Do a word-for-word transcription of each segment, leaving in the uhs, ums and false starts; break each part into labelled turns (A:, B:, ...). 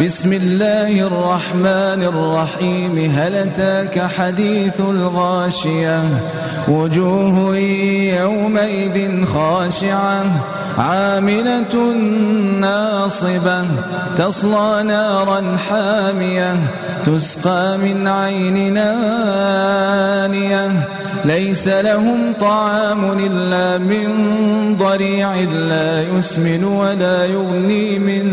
A: بسم الله الرحمن الرحيم هل أتاك حديث الغاشية وجوه يومئذ خاشعة عاملة ناصبة تصلى نارا حامية تسقى من عين آنية ليس لهم طعام إلا من ضريع لا يسمن ولا يغني من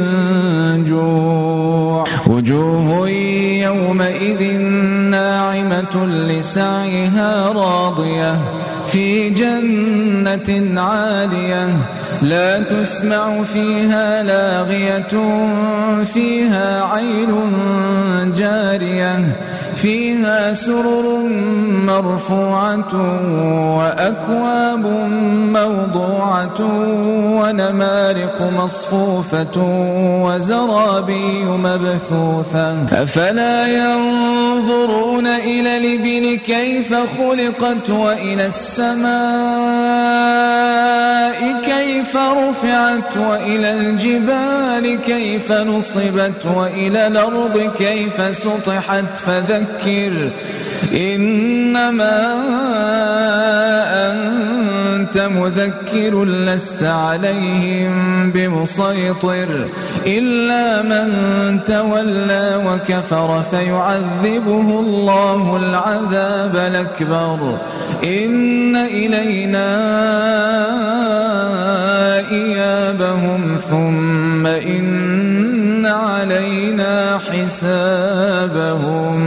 A: جوع وجوه يومئذ ناعمة لسعيها راضية في جنة عالية لا تسمع فيها لاغية فيها عين جارية فيها سرر مرفوعة وأكواب موضوعة ونمارق مصفوفة وزرابي مبثوثة أفلا ينظرون إلى الإبل كيف خلقت وإلى السماء كيف رفعت وإلى الجبال كيف نصبت وإلى الأرض كيف سطحت فذكر إنما أنت مذكر لست عليهم بمسيطر إلا من تولى وكفر فيعذبه الله العذاب الأكبر إن إلينا إيابهم ثم إن علينا حسابهم